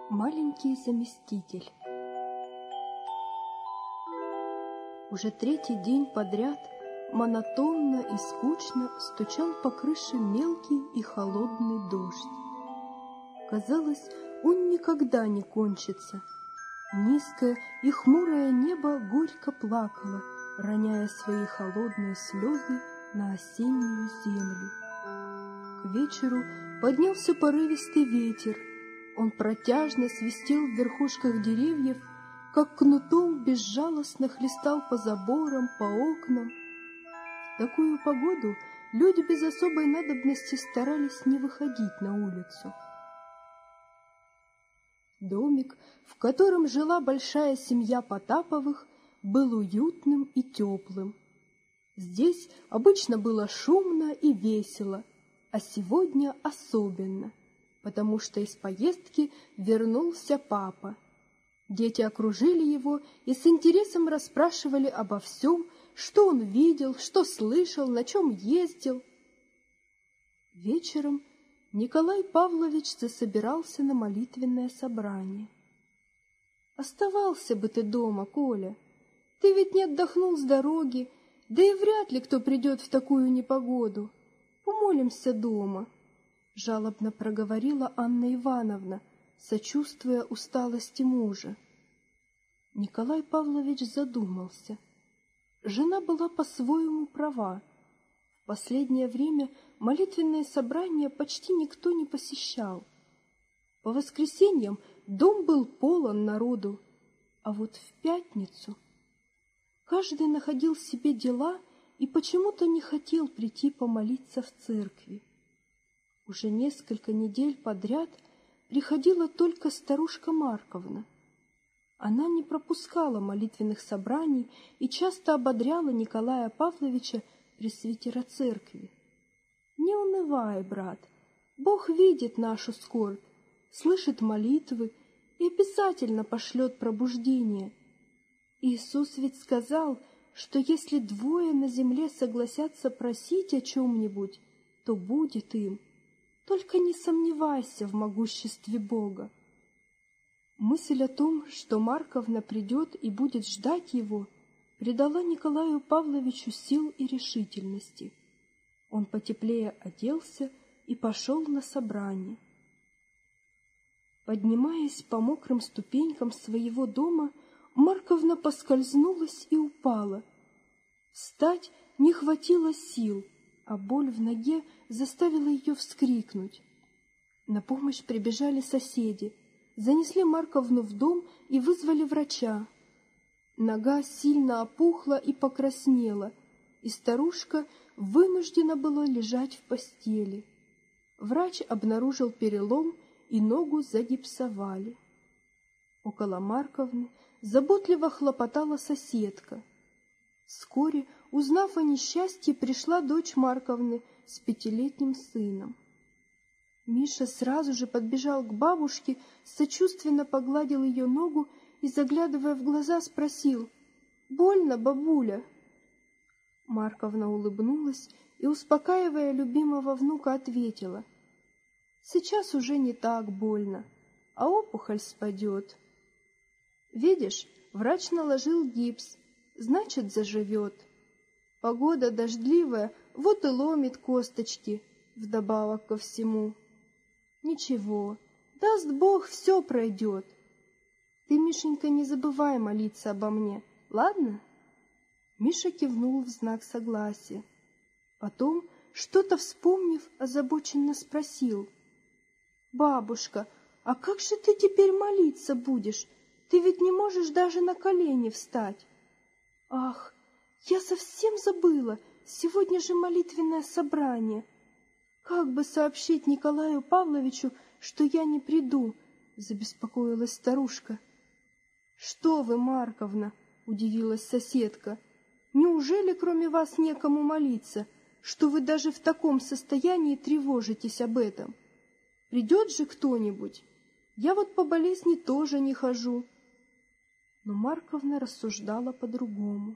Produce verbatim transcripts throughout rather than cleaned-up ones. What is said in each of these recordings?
Маленький заместитель. Уже третий день подряд монотонно и скучно стучал по крыше мелкий и холодный дождь. Казалось, он никогда не кончится. Низкое и хмурое небо горько плакало, роняя свои холодные слезы на осеннюю землю. К вечеру поднялся порывистый ветер. Он протяжно свистел в верхушках деревьев, как кнутом безжалостно хлестал по заборам, по окнам. В такую погоду люди без особой надобности старались не выходить на улицу. Домик, в котором жила большая семья Потаповых, был уютным и теплым. Здесь обычно было шумно и весело, а сегодня особенно, потому что из поездки вернулся папа. Дети окружили его и с интересом расспрашивали обо всем, что он видел, что слышал, на чем ездил. Вечером Николай Павлович засобирался на молитвенное собрание. «Оставался бы ты дома, Коля. Ты ведь не отдохнул с дороги, да и вряд ли кто придет в такую непогоду. Помолимся дома», — жалобно проговорила Анна Ивановна, сочувствуя усталости мужа. Николай Павлович задумался. Жена была по-своему права. В последнее время молитвенные собрания почти никто не посещал. По воскресеньям дом был полон народу, а вот в пятницу каждый находил себе дела и почему-то не хотел прийти помолиться в церкви. Уже несколько недель подряд приходила только старушка Марковна. Она не пропускала молитвенных собраний и часто ободряла Николая Павловича, пресвитера церкви. «Не унывай, брат, Бог видит нашу скорбь, слышит молитвы и обязательно пошлет пробуждение. Иисус ведь сказал, что если двое на земле согласятся просить о чем-нибудь, то будет им. Только не сомневайся в могуществе Бога». Мысль о том, что Марковна придет и будет ждать его, придала Николаю Павловичу сил и решительности. Он потеплее оделся и пошел на собрание. Поднимаясь по мокрым ступенькам своего дома, Марковна поскользнулась и упала. Встать не хватило сил, а боль в ноге заставила ее вскрикнуть. На помощь прибежали соседи, занесли Марковну в дом и вызвали врача. Нога сильно опухла и покраснела, и старушка вынуждена была лежать в постели. Врач обнаружил перелом, и ногу загипсовали. Около Марковны заботливо хлопотала соседка. Вскоре, узнав о несчастье, пришла дочь Марковны с пятилетним сыном. Миша сразу же подбежал к бабушке, сочувственно погладил ее ногу и, заглядывая в глаза, спросил: «Больно, бабуля?» Марковна улыбнулась и, успокаивая любимого внука, ответила: «Сейчас уже не так больно, а опухоль спадет. Видишь, врач наложил гипс, значит, заживет. Погода дождливая, вот и ломит косточки, вдобавок ко всему. Ничего, даст Бог, все пройдет. Ты, Мишенька, не забывай молиться обо мне, ладно?» Миша кивнул в знак согласия. Потом, что-то вспомнив, озабоченно спросил: «Бабушка, а как же ты теперь молиться будешь? Ты ведь не можешь даже на колени встать». «Ах, я совсем забыла, сегодня же молитвенное собрание. Как бы сообщить Николаю Павловичу, что я не приду?» — забеспокоилась старушка. «Что вы, Марковна!» — удивилась соседка. «Неужели кроме вас некому молиться, что вы даже в таком состоянии тревожитесь об этом? Придет же кто-нибудь? Я вот по болезни тоже не хожу». Но Марковна рассуждала по-другому.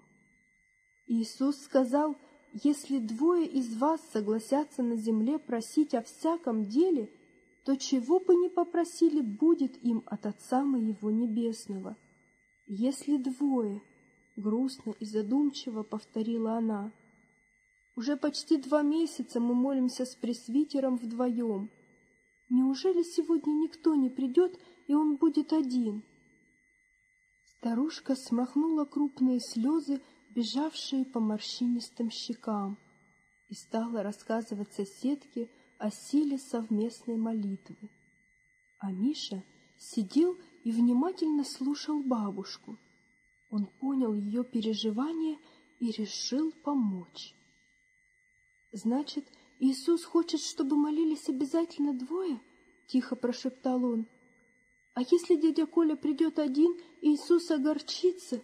Иисус сказал: «Если двое из вас согласятся на земле просить о всяком деле, то чего бы ни попросили, будет им от Отца Моего Небесного. Если двое, — грустно и задумчиво повторила она, — уже почти два месяца мы молимся с пресвитером вдвоем. Неужели сегодня никто не придет, и он будет один? Старушка смахнула крупные слезы, бежавшие по морщинистым щекам, и стала рассказывать соседке о силе совместной молитвы. А Миша сидел и внимательно слушал бабушку. Он понял ее переживания и решил помочь. «Значит, Иисус хочет, чтобы молились обязательно двое?» — тихо прошептал он. «А если дядя Коля придет один, Иисус огорчится?»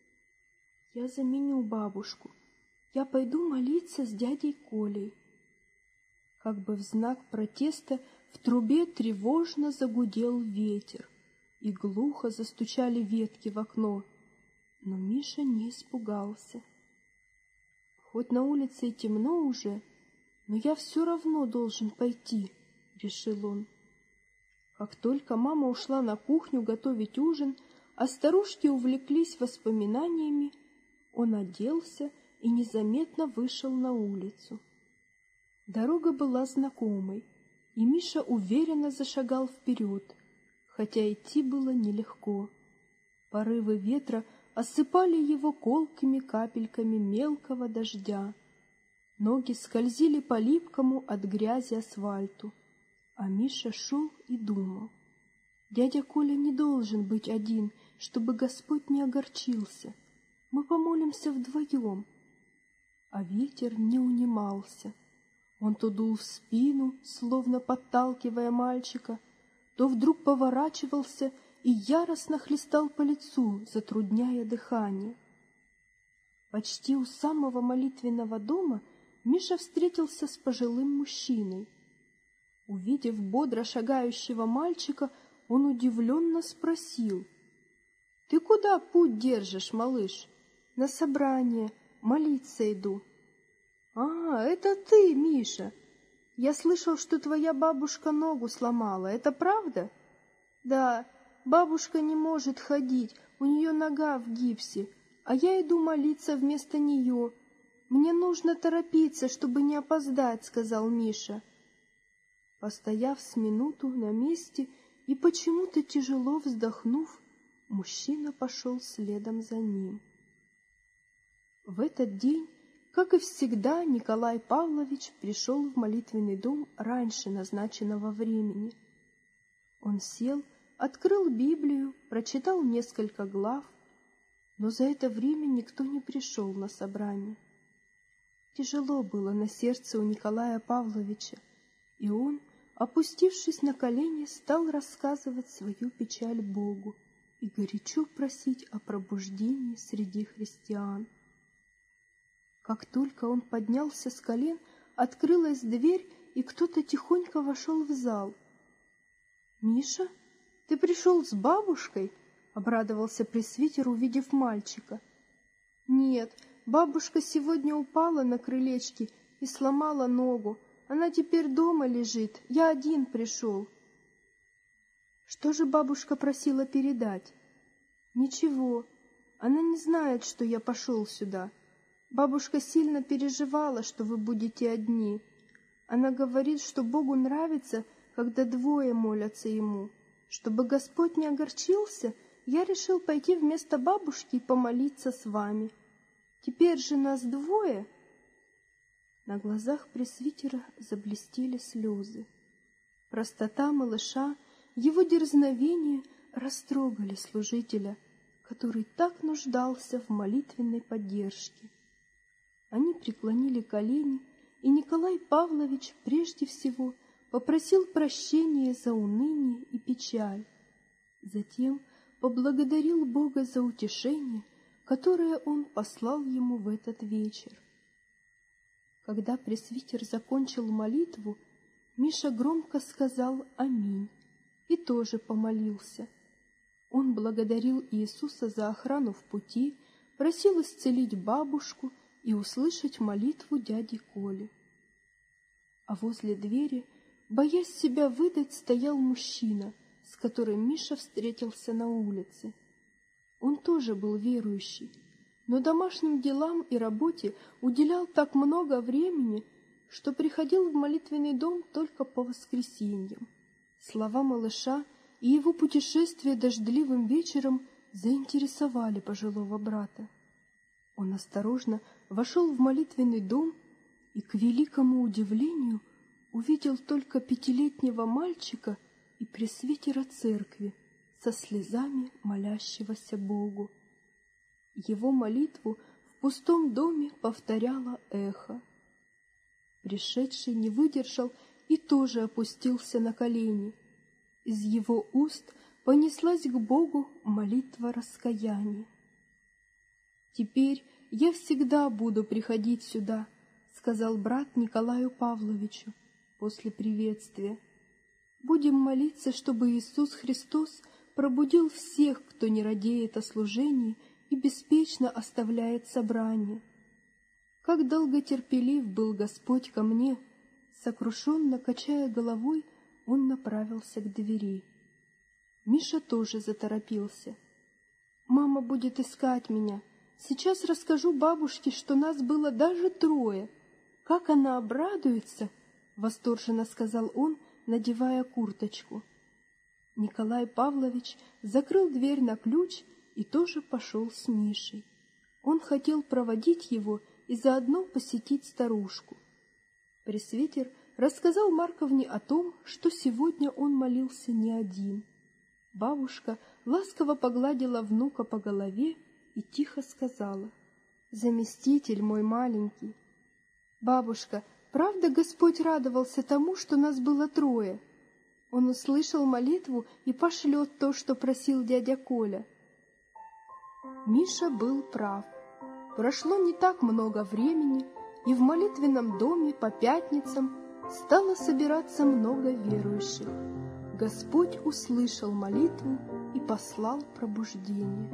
«Я заменю бабушку. Я пойду молиться с дядей Колей». Как бы в знак протеста в трубе тревожно загудел ветер, и глухо застучали ветки в окно. Но Миша не испугался. «Хоть на улице и темно уже, но я все равно должен пойти», — решил он. Как только мама ушла на кухню готовить ужин, а старушки увлеклись воспоминаниями, он оделся и незаметно вышел на улицу. Дорога была знакомой, и Миша уверенно зашагал вперед, хотя идти было нелегко. Порывы ветра осыпали его колкими капельками мелкого дождя. Ноги скользили по липкому от грязи асфальту, а Миша шел и думал. Дядя Коля не должен быть один, чтобы Господь не огорчился. Мы помолимся вдвоем. А ветер не унимался. Он то дул в спину, словно подталкивая мальчика, то вдруг поворачивался и яростно хлестал по лицу, затрудняя дыхание. Почти у самого молитвенного дома Миша встретился с пожилым мужчиной. Увидев бодро шагающего мальчика, он удивленно спросил: «Ты куда путь держишь, малыш?» «На собрание, молиться иду». «А, это ты, Миша! Я слышал, что твоя бабушка ногу сломала. Это правда?» «Да, бабушка не может ходить, у нее нога в гипсе, а я иду молиться вместо нее. Мне нужно торопиться, чтобы не опоздать», — сказал Миша. Постояв с минуту на месте и почему-то тяжело вздохнув, мужчина пошел следом за ним. В этот день, как и всегда, Николай Павлович пришел в молитвенный дом раньше назначенного времени. Он сел, открыл Библию, прочитал несколько глав, но за это время никто не пришел на собрание. Тяжело было на сердце у Николая Павловича, и он, опустившись на колени, стал рассказывать свою печаль Богу и горячо просить о пробуждении среди христиан. Как только он поднялся с колен, открылась дверь, и кто-то тихонько вошел в зал. «Миша, ты пришел с бабушкой?» — обрадовался пресвитер, увидев мальчика. «Нет, бабушка сегодня упала на крылечке и сломала ногу. Она теперь дома лежит, я один пришел». «Что же бабушка просила передать?» «Ничего, она не знает, что я пошел сюда. Бабушка сильно переживала, что вы будете одни. Она говорит, что Богу нравится, когда двое молятся Ему. Чтобы Господь не огорчился, я решил пойти вместо бабушки и помолиться с вами. Теперь же нас двое». На глазах пресвитера заблестели слезы. Простота малыша, его дерзновение растрогали служителя, который так нуждался в молитвенной поддержке. Они преклонили колени, и Николай Павлович прежде всего попросил прощения за уныние и печаль. Затем поблагодарил Бога за утешение, которое Он послал ему в этот вечер. Когда пресвитер закончил молитву, Миша громко сказал «Аминь» и тоже помолился. Он благодарил Иисуса за охрану в пути, просил исцелить бабушку и услышать молитву дяди Коли. А возле двери боясь себя выдать, стоял мужчина, с которым Миша встретился на улице. Он тоже был верующий, но домашним делам и работе уделял так много времени, что приходил в молитвенный дом только по воскресеньям. Слова малыша и его путешествие дождливым вечером заинтересовали пожилого брата. Он осторожно вошел в молитвенный дом и, к великому удивлению, увидел только пятилетнего мальчика и пресвитера церкви со слезами молящегося Богу. Его молитву в пустом доме повторяло эхо. Пришедший не выдержал и тоже опустился на колени. Из его уст понеслась к Богу молитва раскаяния. «Теперь я всегда буду приходить сюда», — сказал брат Николаю Павловичу после приветствия. «Будем молиться, чтобы Иисус Христос пробудил всех, кто не радеет о служении и беспечно оставляет собрание. Как долготерпелив был Господь ко мне!» Сокрушенно качая головой, он направился к двери. Миша тоже заторопился. «Мама будет искать меня. Сейчас расскажу бабушке, что нас было даже трое. Как она обрадуется!» — восторженно сказал он, надевая курточку. Николай Павлович закрыл дверь на ключ и тоже пошел с Мишей. Он хотел проводить его и заодно посетить старушку. Пресвитер рассказал Марковне о том, что сегодня он молился не один. Бабушка ласково погладила внука по голове и тихо сказала: «Заместитель мой маленький». «Бабушка, правда Господь радовался тому, что нас было трое? Он услышал молитву и пошлет то, что просил дядя Коля». Миша был прав. Прошло не так много времени, и в молитвенном доме по пятницам стало собираться много верующих. Господь услышал молитву и послал пробуждение.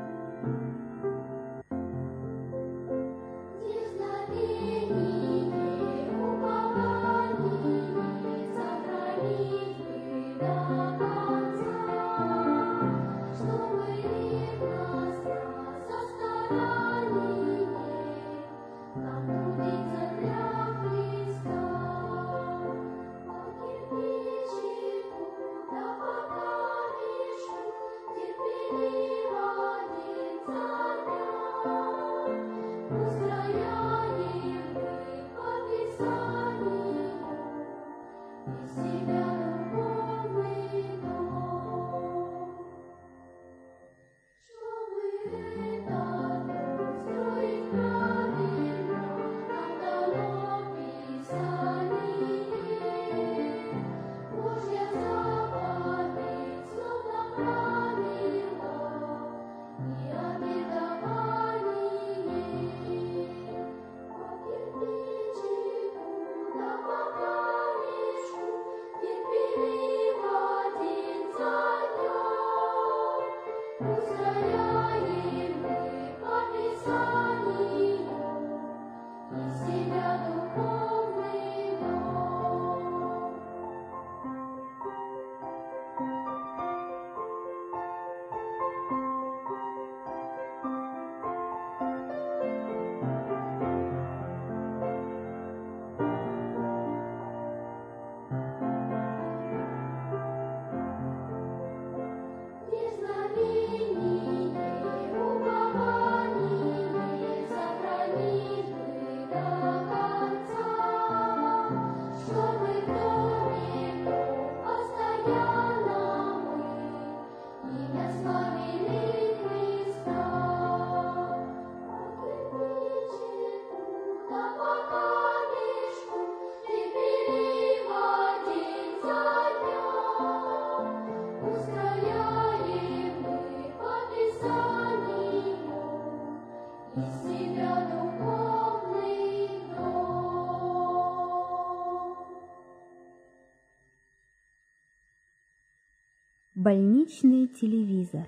Больничный телевизор.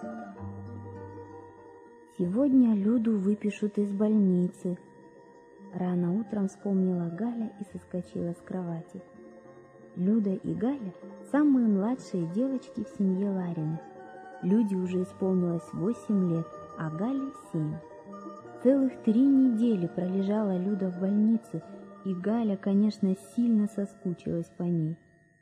Сегодня Люду выпишут из больницы. Рано утром вспомнила Галя и соскочила с кровати. Люда и Галя – самые младшие девочки в семье Лариных. Люде уже исполнилось восемь лет, а Гале – семь. Целых три недели пролежала Люда в больнице, и Галя, конечно, сильно соскучилась по ней.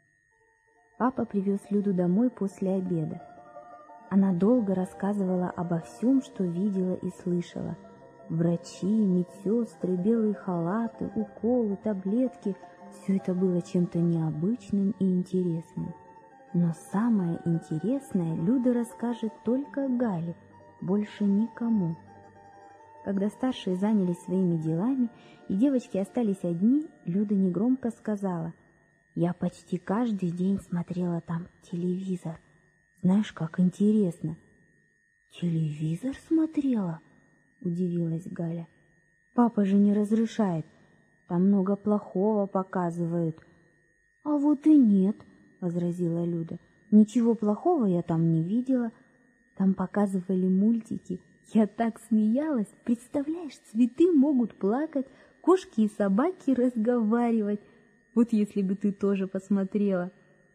Папа привез Люду домой после обеда. Она долго рассказывала обо всем, что видела и слышала. Врачи, медсестры, белые халаты, уколы, таблетки – все это было чем-то необычным и интересным. Но самое интересное Люда расскажет только Гале, больше никому. Когда старшие занялись своими делами и девочки остались одни, Люда негромко сказала: «Я почти каждый день смотрела там телевизор. Знаешь, как интересно». «Телевизор смотрела?» — удивилась Галя. «Папа же не разрешает. Там много плохого показывают». «А вот и нет», — возразила Люда. «Ничего плохого я там не видела. Там показывали мультики. Я так смеялась. Представляешь, цветы могут плакать, кошки и собаки разговаривать. Вот если бы ты тоже посмотрела».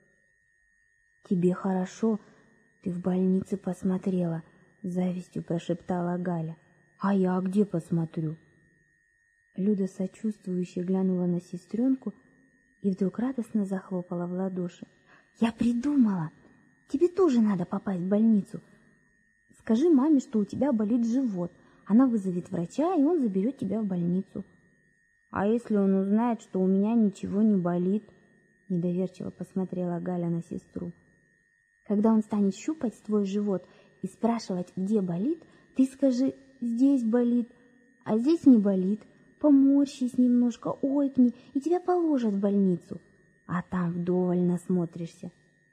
«Тебе хорошо, ты в больнице посмотрела», — с завистью прошептала Галя. «А я где посмотрю?» Люда сочувствующе глянула на сестренку и вдруг радостно захлопала в ладоши. «Я придумала! Тебе тоже надо попасть в больницу. Скажи маме, что у тебя болит живот. Она вызовет врача, и он заберет тебя в больницу». «А если он узнает, что у меня ничего не болит?» — недоверчиво посмотрела Галя на сестру. «Когда он станет щупать твой живот и спрашивать, где болит, ты скажи: здесь болит, а здесь не болит. Поморщись немножко, ойкни, и тебя положат в больницу. А там вдоволь насмотришься».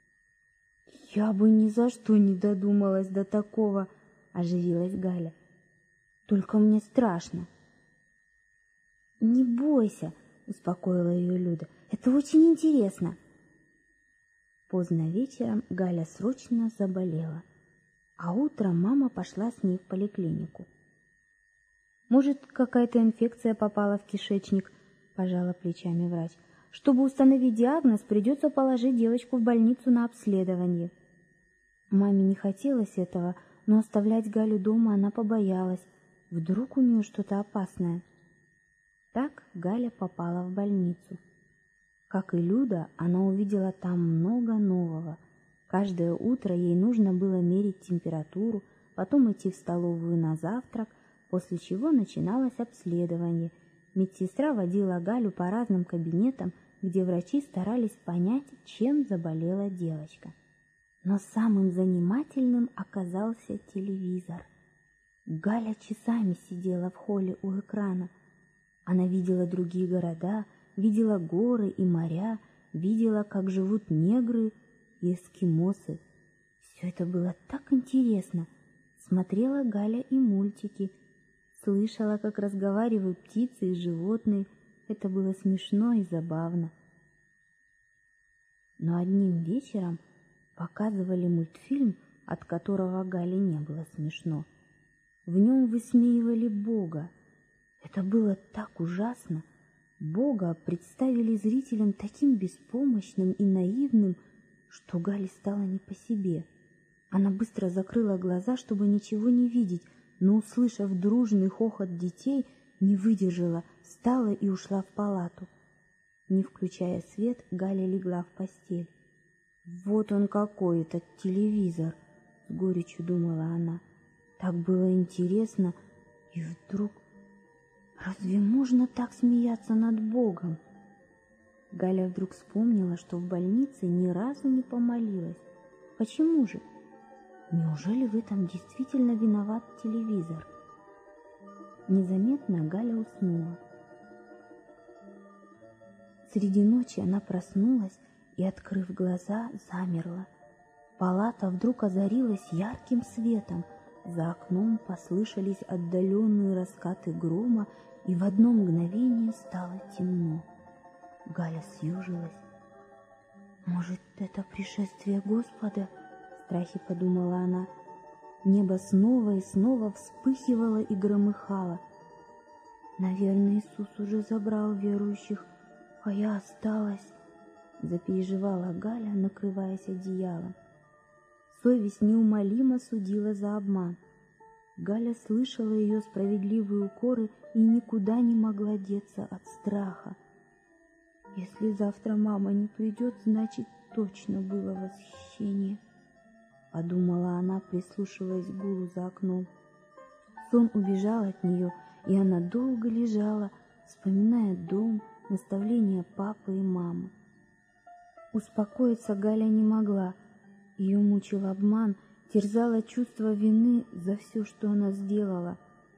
«Я бы ни за что не додумалась до такого», — оживилась Галя. «Только мне страшно». «Не бойся», — успокоила ее Люда. «Это очень интересно». Поздно вечером Галя срочно заболела, а утром мама пошла с ней в поликлинику. «Может, какая-то инфекция попала в кишечник?» – пожала плечами врач. «Чтобы установить диагноз, придется положить девочку в больницу на обследование». Маме не хотелось этого, но оставлять Галю дома она побоялась. Вдруг у нее что-то опасное. Так Галя попала в больницу. Как и Люда, она увидела там много нового. Каждое утро ей нужно было мерить температуру, потом идти в столовую на завтрак, после чего начиналось обследование. Медсестра водила Галю по разным кабинетам, где врачи старались понять, чем заболела девочка. Но самым занимательным оказался телевизор. Галя часами сидела в холле у экрана. Она видела другие города, видела горы и моря, видела, как живут негры и эскимосы. Все это было так интересно. Смотрела Галя и мультики, слышала, как разговаривают птицы и животные. Это было смешно и забавно. Но одним вечером показывали мультфильм, от которого Гале не было смешно. В нем высмеивали Бога. Это было так ужасно. Бога представили зрителям таким беспомощным и наивным, что Гале стало не по себе. Она быстро закрыла глаза, чтобы ничего не видеть, но, услышав дружный хохот детей, не выдержала, встала и ушла в палату. Не включая свет, Галя легла в постель. «Вот он какой, этот телевизор!» — с горечью думала она. Так было интересно, и вдруг... Разве можно так смеяться над Богом? Галя вдруг вспомнила, что в больнице ни разу не помолилась. Почему же? Неужели в этом действительно виноват телевизор? Незаметно Галя уснула. Среди ночи она проснулась и, открыв глаза, замерла. Палата вдруг озарилась ярким светом. За окном послышались отдаленные раскаты грома, и в одно мгновение стало темно. Галя съежилась. «Может, это пришествие Господа?» — в страхе подумала она. Небо снова и снова вспыхивало и громыхало. Наверное, Иисус уже забрал верующих, а я осталась, запереживала Галя, накрываясь одеялом. Совесть неумолимо судила за обман. Галя слышала ее справедливые укоры и никуда не могла деться от страха. Если завтра мама не придет, значит, точно было восхищение, подумала она, прислушиваясь к гулу за окном. Сон убежал от нее, и она долго лежала, вспоминая дом, наставления папы и мамы. Успокоиться Галя не могла. Ее мучил обман, терзало чувство вины за все, что она сделала.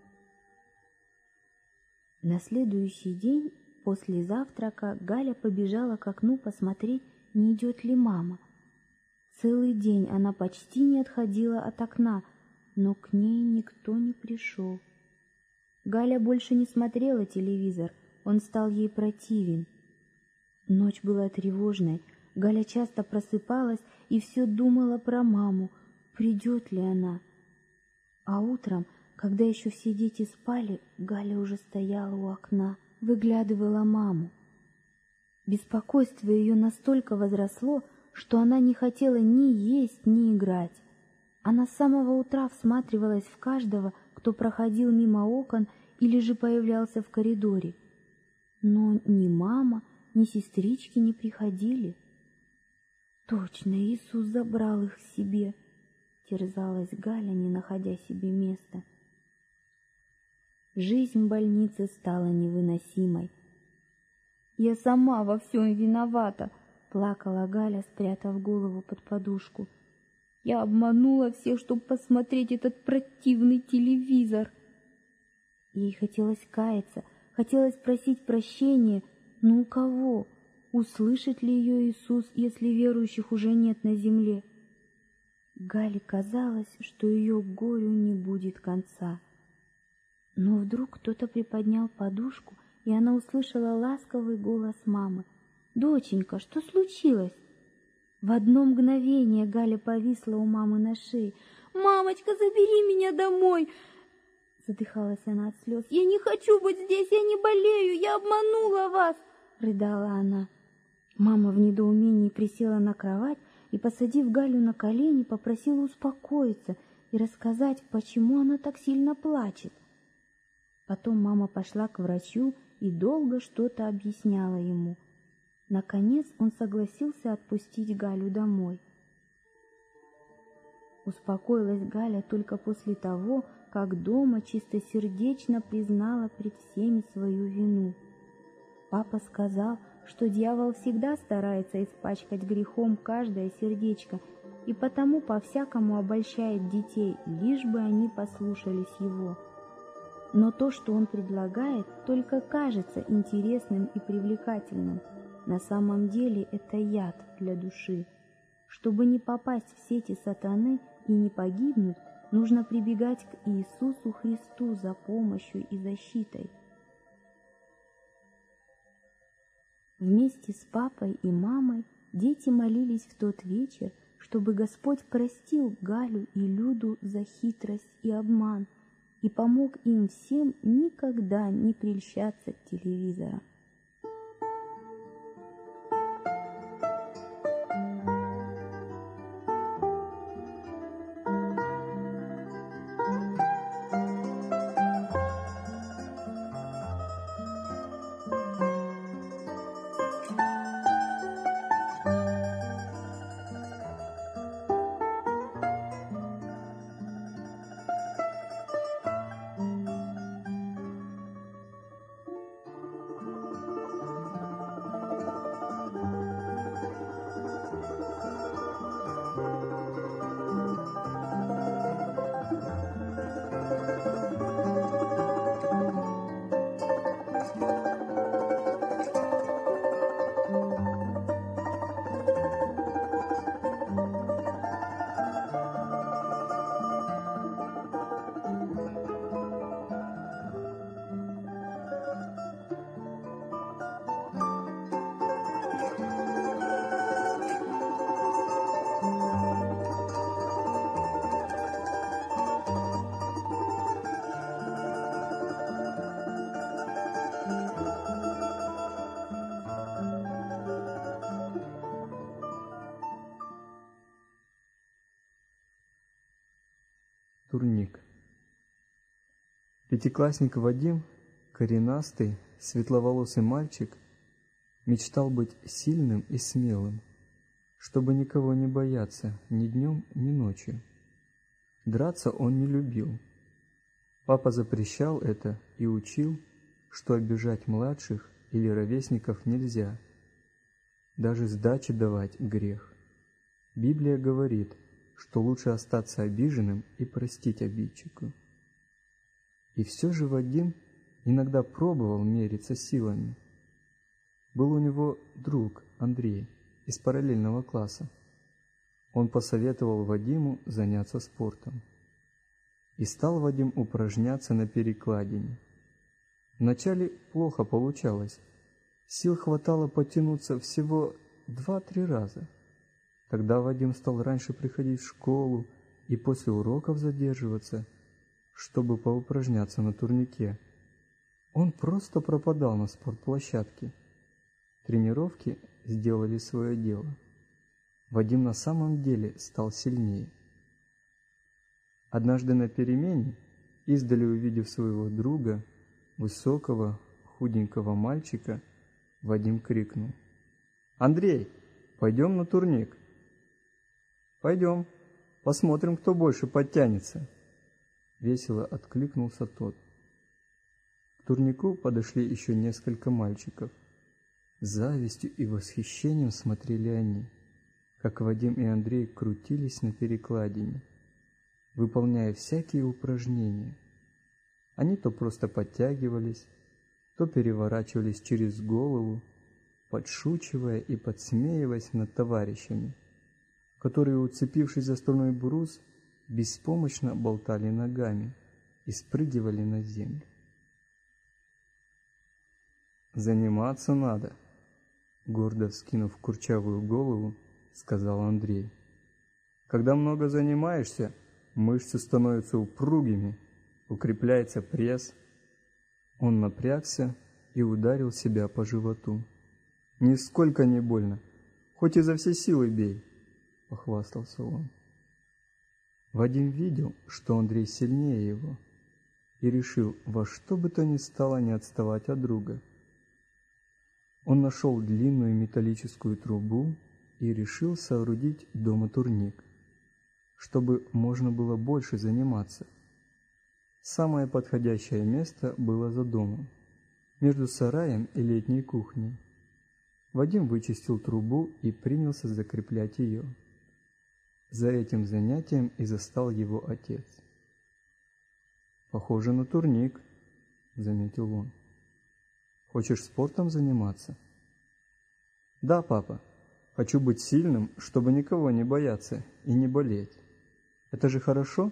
На следующий день после завтрака Галя побежала к окну посмотреть, не идет ли мама. Целый день она почти не отходила от окна, но к ней никто не пришел. Галя больше не смотрела телевизор, он стал ей противен. Ночь была тревожной, Галя часто просыпалась и все думала про маму, придет ли она. А утром, когда еще все дети спали, Галя уже стояла у окна, выглядывала маму. Беспокойство ее настолько возросло, что она не хотела ни есть, ни играть. Она с самого утра всматривалась в каждого, кто проходил мимо окон или же появлялся в коридоре. Но ни мама, ни сестрички не приходили. Точно, Иисус забрал их к себе, терзалась Галя, не находя себе места. Жизнь в больнице стала невыносимой. «Я сама во всем виновата», — плакала Галя, спрятав голову под подушку. «Я обманула всех, чтобы посмотреть этот противный телевизор». Ей хотелось каяться, хотелось просить прощения, но у кого? Услышит ли ее Иисус, если верующих уже нет на земле? Гале казалось, что ее горю не будет конца. Но вдруг кто-то приподнял подушку, и она услышала ласковый голос мамы. «Доченька, что случилось?» В одно мгновение Галя повисла у мамы на шее. «Мамочка, забери меня домой!» Задыхалась она от слез. «Я не хочу быть здесь, я не болею, я обманула вас!» Рыдала она. Мама в недоумении присела на кровать и, посадив Галю на колени, попросила успокоиться и рассказать, почему она так сильно плачет. Потом мама пошла к врачу и долго что-то объясняла ему. Наконец он согласился отпустить Галю домой. Успокоилась Галя только после того, как дома чистосердечно признала пред всеми свою вину. Папа сказал, что дьявол всегда старается испачкать грехом каждое сердечко и потому по-всякому обольщает детей, лишь бы они послушались его. Но то, что он предлагает, только кажется интересным и привлекательным. На самом деле это яд для души. Чтобы не попасть в сети сатаны и не погибнуть, нужно прибегать к Иисусу Христу за помощью и защитой. Вместе с папой и мамой дети молились в тот вечер, чтобы Господь простил Галю и Люду за хитрость и обман и помог им всем никогда не прельщаться к телевизору. Турник. Пятиклассник Вадим, коренастый, светловолосый мальчик, мечтал быть сильным и смелым, чтобы никого не бояться ни днем, ни ночью. Драться он не любил. Папа запрещал это и учил, что обижать младших или ровесников нельзя. Даже сдачи давать грех. Библия говорит, что лучше остаться обиженным и простить обидчику. И все же Вадим иногда пробовал мериться силами. Был у него друг Андрей из параллельного класса. Он посоветовал Вадиму заняться спортом. И стал Вадим упражняться на перекладине. Вначале плохо получалось. Сил хватало потянуться всего два-три раза. Тогда Вадим стал раньше приходить в школу и после уроков задерживаться, чтобы поупражняться на турнике. Он просто пропадал на спортплощадке. Тренировки сделали свое дело. Вадим на самом деле стал сильнее. Однажды на перемене, издали увидев своего друга, высокого, худенького мальчика, Вадим крикнул: «Андрей, пойдем на турник!» «Пойдем, посмотрим, кто больше подтянется!» Весело откликнулся тот. К турнику подошли еще несколько мальчиков. С завистью и восхищением смотрели они, как Вадим и Андрей крутились на перекладине, выполняя всякие упражнения. Они то просто подтягивались, то переворачивались через голову, подшучивая и подсмеиваясь над товарищами, которые, уцепившись за стальной брус, беспомощно болтали ногами и спрыгивали на землю. «Заниматься надо», — гордо вскинув курчавую голову, сказал Андрей. «Когда много занимаешься, мышцы становятся упругими, укрепляется пресс». Он напрягся и ударил себя по животу. «Нисколько не больно, хоть изо всей силы бей», — похвастался он. Вадим видел, что Андрей сильнее его, и решил во что бы то ни стало не отставать от друга. Он нашел длинную металлическую трубу и решил соорудить дома турник, чтобы можно было больше заниматься. Самое подходящее место было за домом, между сараем и летней кухней. Вадим вычистил трубу и принялся закреплять ее. За этим занятием и застал его отец. «Похоже на турник», — заметил он. «Хочешь спортом заниматься?» «Да, папа. Хочу быть сильным, чтобы никого не бояться и не болеть. Это же хорошо?»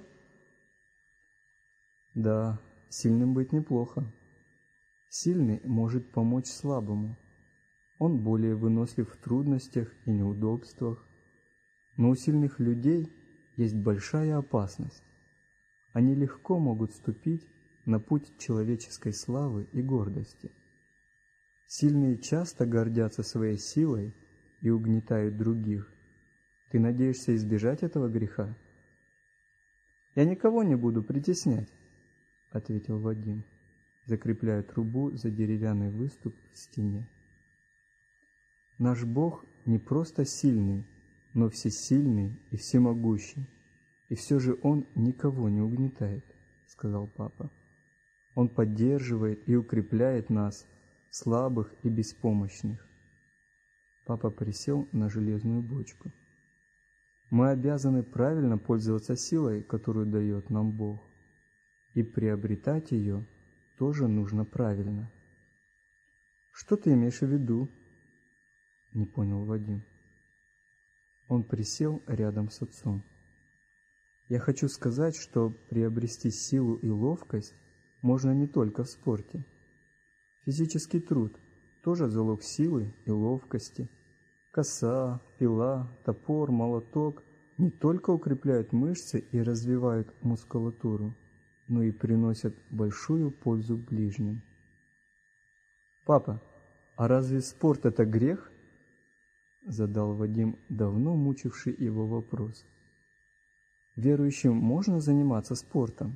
«Да, сильным быть неплохо. Сильный может помочь слабому. Он более вынослив в трудностях и неудобствах. Но у сильных людей есть большая опасность. Они легко могут ступить на путь человеческой славы и гордости. Сильные часто гордятся своей силой и угнетают других. Ты надеешься избежать этого греха?» «Я никого не буду притеснять», — ответил Вадим, закрепляя трубу за деревянный выступ в стене. «Наш Бог не просто сильный, но всесильный и всемогущий, и все же Он никого не угнетает», — сказал папа. «Он поддерживает и укрепляет нас, слабых и беспомощных». Папа присел на железную бочку. «Мы обязаны правильно пользоваться силой, которую дает нам Бог, и приобретать ее тоже нужно правильно». «Что ты имеешь в виду?» — не понял Вадим. Он присел рядом с отцом. «Я хочу сказать, что приобрести силу и ловкость можно не только в спорте. Физический труд тоже залог силы и ловкости. Коса, пила, топор, молоток не только укрепляют мышцы и развивают мускулатуру, но и приносят большую пользу ближним». «Папа, а разве спорт — это грех?» — задал Вадим давно мучивший его вопрос. верующим можно заниматься спортом?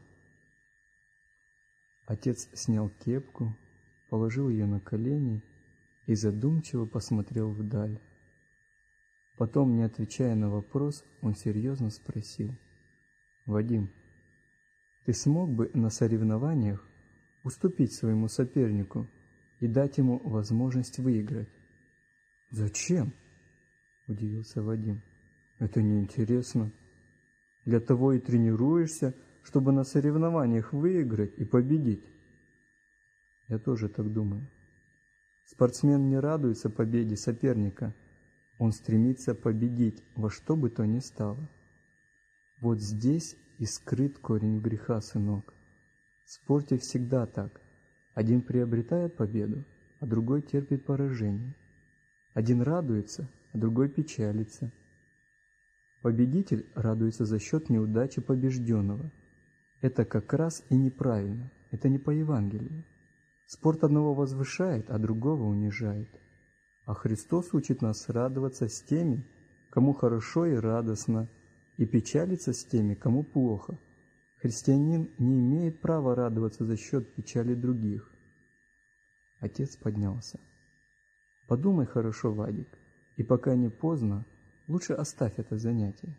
Отец снял кепку, положил ее на колени и задумчиво посмотрел вдаль. Потом, не отвечая на вопрос, он серьезно спросил: «Вадим, ты смог бы на соревнованиях уступить своему сопернику и дать ему возможность выиграть?» «Зачем?» – удивился Вадим. «Это неинтересно. Для того и тренируешься, чтобы на соревнованиях выиграть и победить». «Я тоже так думаю. Спортсмен не радуется победе соперника, он стремится победить во что бы то ни стало. Вот здесь и скрыт корень греха, сынок. В спорте всегда так. Один приобретает победу, а другой терпит поражение. Один радуется, а другой печалится. Победитель радуется за счет неудачи побежденного. Это как раз и неправильно, это не по Евангелию. Спорт одного возвышает, а другого унижает. А Христос учит нас радоваться с теми, кому хорошо и радостно, и печалиться с теми, кому плохо. Христианин не имеет права радоваться за счет печали других. Отец поднялся. «Подумай хорошо, Вадик, и пока не поздно, лучше оставь это занятие».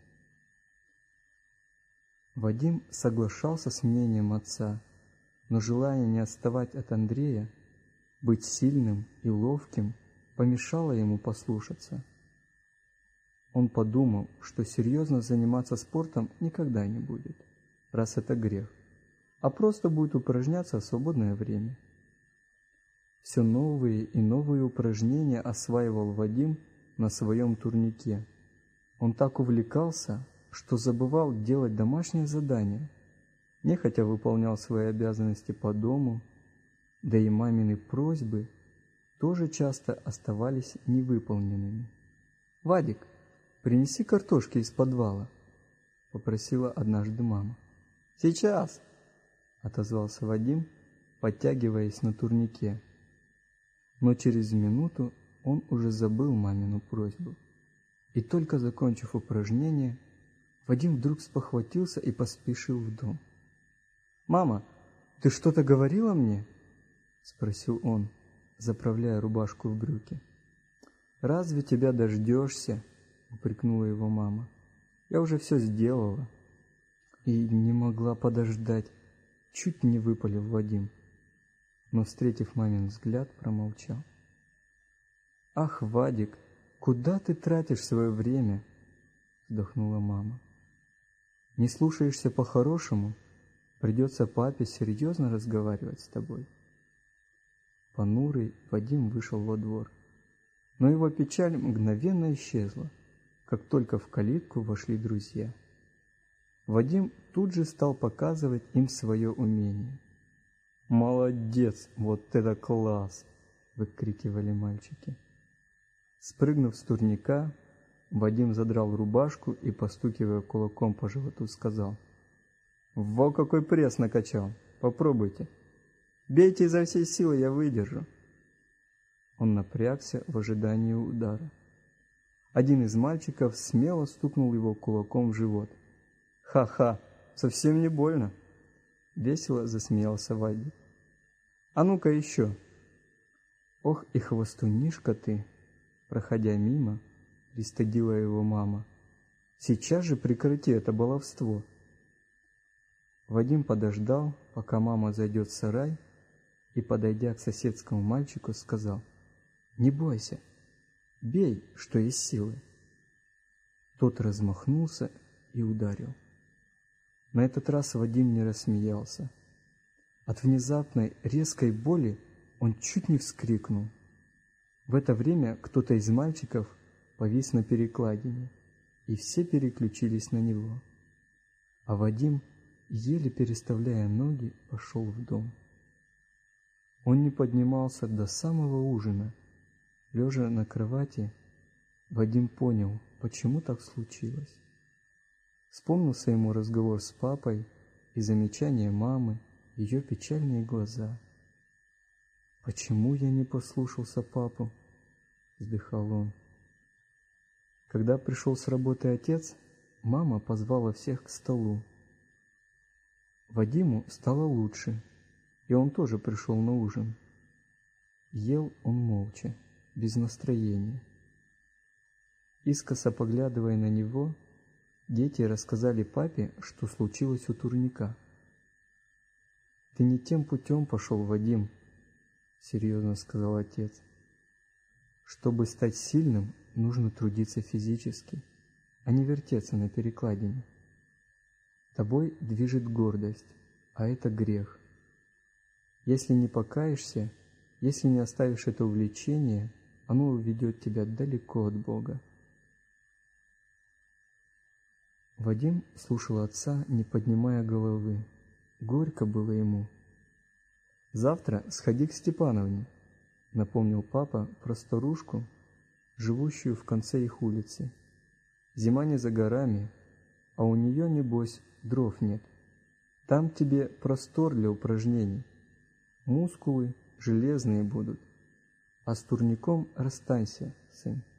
Вадим соглашался с мнением отца, но желание не отставать от Андрея, быть сильным и ловким, помешало ему послушаться. Он подумал, что серьезно заниматься спортом никогда не будет, раз это грех, а просто будет упражняться в свободное время. Все новые и новые упражнения осваивал Вадим на своем турнике. Он так увлекался, что забывал делать домашние задания, нехотя выполнял свои обязанности по дому, да и мамины просьбы тоже часто оставались невыполненными. «Вадик, принеси картошки из подвала», — попросила однажды мама. «Сейчас», — отозвался Вадим, подтягиваясь на турнике. Но через минуту он уже забыл мамину просьбу. И только закончив упражнение, Вадим вдруг спохватился и поспешил в дом. «Мама, ты что-то говорила мне?» — спросил он, заправляя рубашку в брюки. «Разве тебя дождешься?» — упрекнула его мама. «Я уже все сделала». И не могла подождать, чуть не выпалил Вадим, но, встретив мамин взгляд, промолчал. «Ах, Вадик, куда ты тратишь свое время?» — вздохнула мама. «Не слушаешься по-хорошему, придется папе серьезно разговаривать с тобой». Понурый Вадим вышел во двор, но его печаль мгновенно исчезла, как только в калитку вошли друзья. Вадим тут же стал показывать им свое умение. «Молодец! Вот это класс!» — выкрикивали мальчики. Спрыгнув с турника, Вадим задрал рубашку и, постукивая кулаком по животу, сказал: «Во какой пресс накачал! Попробуйте! Бейте изо всей силы, я выдержу!» Он напрягся в ожидании удара. Один из мальчиков смело стукнул его кулаком в живот. «Ха-ха! Совсем не больно!» Весело засмеялся Вадик. «А ну-ка еще!» «Ох и хвостунишка ты!» Проходя мимо, пристыдила его мама. «Сейчас же прекрати это баловство!» Вадим подождал, пока мама зайдет в сарай, и, подойдя к соседскому мальчику, сказал: «Не бойся, бей, что есть силы». Тот размахнулся и ударил. На этот раз Вадим не рассмеялся. От внезапной резкой боли он чуть не вскрикнул. В это время кто-то из мальчиков повис на перекладине, и все переключились на него. А Вадим, еле переставляя ноги, пошел в дом. Он не поднимался до самого ужина. Лежа на кровати, Вадим понял, почему так случилось. Вспомнился ему разговор с папой и замечание мамы, ее печальные глаза. «Почему я не послушался папу?» — вздыхал он. Когда пришел с работы отец, мама позвала всех к столу. Вадиму стало лучше, и он тоже пришел на ужин. Ел он молча, без настроения. Искоса поглядывая на него, дети рассказали папе, что случилось у турника. «Ты не тем путем пошел, Вадим», — серьезно сказал отец. «Чтобы стать сильным, нужно трудиться физически, а не вертеться на перекладине. Тобой движет гордость, а это грех. Если не покаешься, если не оставишь это увлечение, оно уведет тебя далеко от Бога». Вадим слушал отца, не поднимая головы. Горько было ему. «Завтра сходи к Степановне», — напомнил папа про старушку, живущую в конце их улицы. «Зима не за горами, а у нее, небось, дров нет. Там тебе простор для упражнений. Мускулы железные будут. А с турником расстанься, сын».